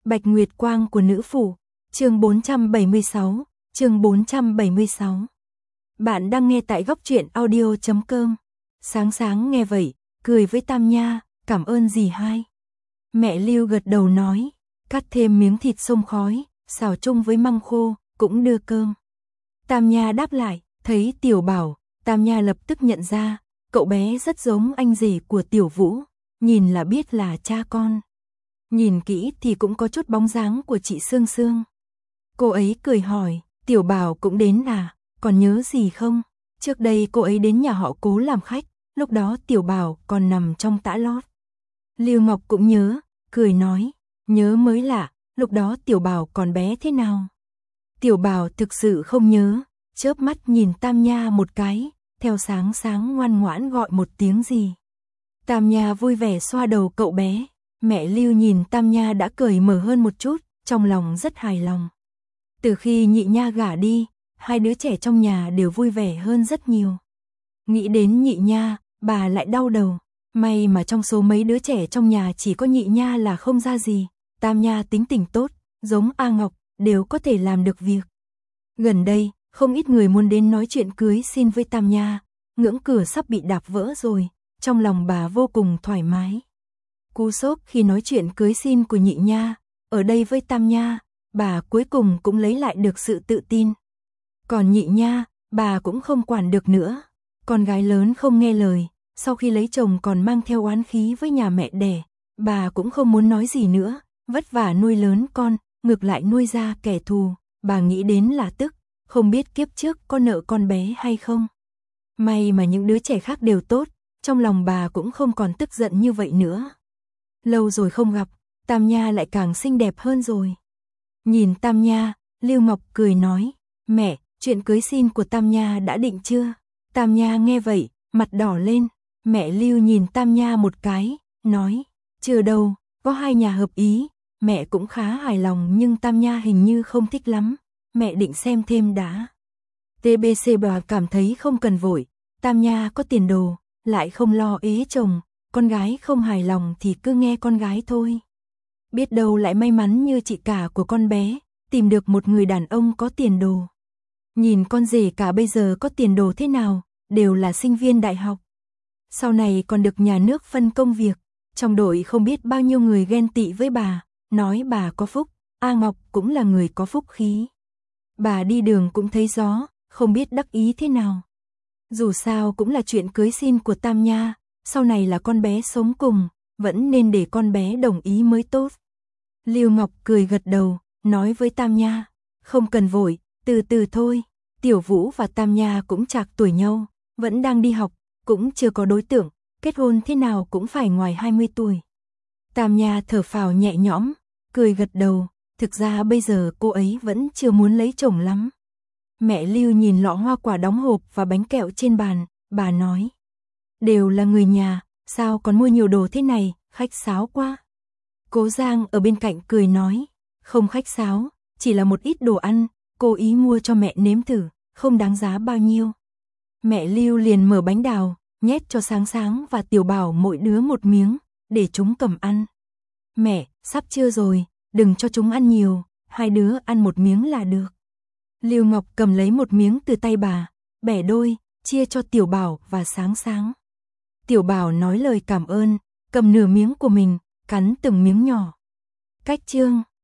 Bạch Nguyệt Quang của nữ phủ, chương 476, chương 476. Bạn đang nghe tại góc truyện audio.com. Sáng sáng nghe vậy, cười với Tam Nha, cảm ơn dì hai. Mẹ Lưu gật đầu nói, cắt thêm miếng thịt xông khói, xào chung với măng khô, cũng đưa cơm. Tam Nha đáp lại, thấy Tiểu Bảo, Tam Nha lập tức nhận ra, cậu bé rất giống anh rể của Tiểu Vũ, nhìn là biết là cha con. Nhìn kỹ thì cũng có chút bóng dáng của chị Sương Sương. Cô ấy cười hỏi, Tiểu Bảo cũng đến à, còn nhớ gì không? Trước đây cô ấy đến nhà họ Cố làm khách, lúc đó Tiểu Bảo còn nằm trong tã lót. Lưu Ngọc cũng nhớ, cười nói, nhớ mới lạ, lúc đó Tiểu Bảo còn bé thế nào? Tiểu Bảo thực sự không nhớ, chớp mắt nhìn Tam Nha một cái, theo sáng sáng ngoan ngoãn gọi một tiếng gì. Tam Nha vui vẻ xoa đầu cậu bé. Mẹ Lưu nhìn Tam Nha đã cởi mở hơn một chút, trong lòng rất hài lòng. Từ khi Nhị Nha gả đi, hai đứa trẻ trong nhà đều vui vẻ hơn rất nhiều. Nghĩ đến Nhị Nha, bà lại đau đầu. May mà trong số mấy đứa trẻ trong nhà chỉ có Nhị Nha là không ra gì. Tam Nha tính tình tốt, giống A Ngọc, đều có thể làm được việc. Gần đây, không ít người muốn đến nói chuyện cưới xin với Tam Nha. Ngưỡng cửa sắp bị đạp vỡ rồi, trong lòng bà vô cùng thoải mái. Cú sốc khi nói chuyện cưới xin của Nhị Nha, ở đây với Tam Nha, bà cuối cùng cũng lấy lại được sự tự tin. Còn Nhị Nha, bà cũng không quản được nữa. Con gái lớn không nghe lời, sau khi lấy chồng còn mang theo oán khí với nhà mẹ đẻ, bà cũng không muốn nói gì nữa, vất vả nuôi lớn con, ngược lại nuôi ra kẻ thù, bà nghĩ đến là tức, không biết kiếp trước có nợ con bé hay không. May mà những đứa trẻ khác đều tốt, trong lòng bà cũng không còn tức giận như vậy nữa. Lâu rồi không gặp, Tam Nha lại càng xinh đẹp hơn rồi. Nhìn Tam Nha, Lưu Ngọc cười nói, mẹ, chuyện cưới xin của Tam Nha đã định chưa? Tam Nha nghe vậy, mặt đỏ lên, mẹ Lưu nhìn Tam Nha một cái, nói, chưa đâu, có hai nhà hợp ý, mẹ cũng khá hài lòng nhưng Tam Nha hình như không thích lắm, mẹ định xem thêm đã. TBC bà cảm thấy không cần vội, Tam Nha có tiền đồ, lại không lo ế chồng. Con gái không hài lòng thì cứ nghe con gái thôi. Biết đâu lại may mắn như chị cả của con bé, tìm được một người đàn ông có tiền đồ. Nhìn con rể cả bây giờ có tiền đồ thế nào, đều là sinh viên đại học. Sau này còn được nhà nước phân công việc, trong đội không biết bao nhiêu người ghen tị với bà, nói bà có phúc, A Ngọc cũng là người có phúc khí. Bà đi đường cũng thấy gió, không biết đắc ý thế nào. Dù sao cũng là chuyện cưới xin của Tam Nha. Sau này là con bé sống cùng, vẫn nên để con bé đồng ý mới tốt. Lưu Ngọc cười gật đầu, nói với Tam Nha, không cần vội, từ từ thôi. Tiểu Vũ và Tam Nha cũng trạc tuổi nhau, vẫn đang đi học, cũng chưa có đối tượng, kết hôn thế nào cũng phải ngoài 20 tuổi. Tam Nha thở phào nhẹ nhõm, cười gật đầu, thực ra bây giờ cô ấy vẫn chưa muốn lấy chồng lắm. Mẹ Lưu nhìn lọ hoa quả đóng hộp và bánh kẹo trên bàn, bà nói, đều là người nhà, sao còn mua nhiều đồ thế này, khách sáo quá. Cố Giang ở bên cạnh cười nói, không khách sáo, chỉ là một ít đồ ăn, cô ý mua cho mẹ nếm thử, không đáng giá bao nhiêu. Mẹ Lưu liền mở bánh đào, nhét cho Sáng Sáng và Tiểu Bảo mỗi đứa một miếng, để chúng cầm ăn. Mẹ, sắp trưa rồi, đừng cho chúng ăn nhiều, hai đứa ăn một miếng là được. Lưu Ngọc cầm lấy một miếng từ tay bà, bẻ đôi, chia cho Tiểu Bảo và Sáng Sáng. Tiểu Bảo nói lời cảm ơn, cầm nửa miếng của mình, cắn từng miếng nhỏ. Cách chương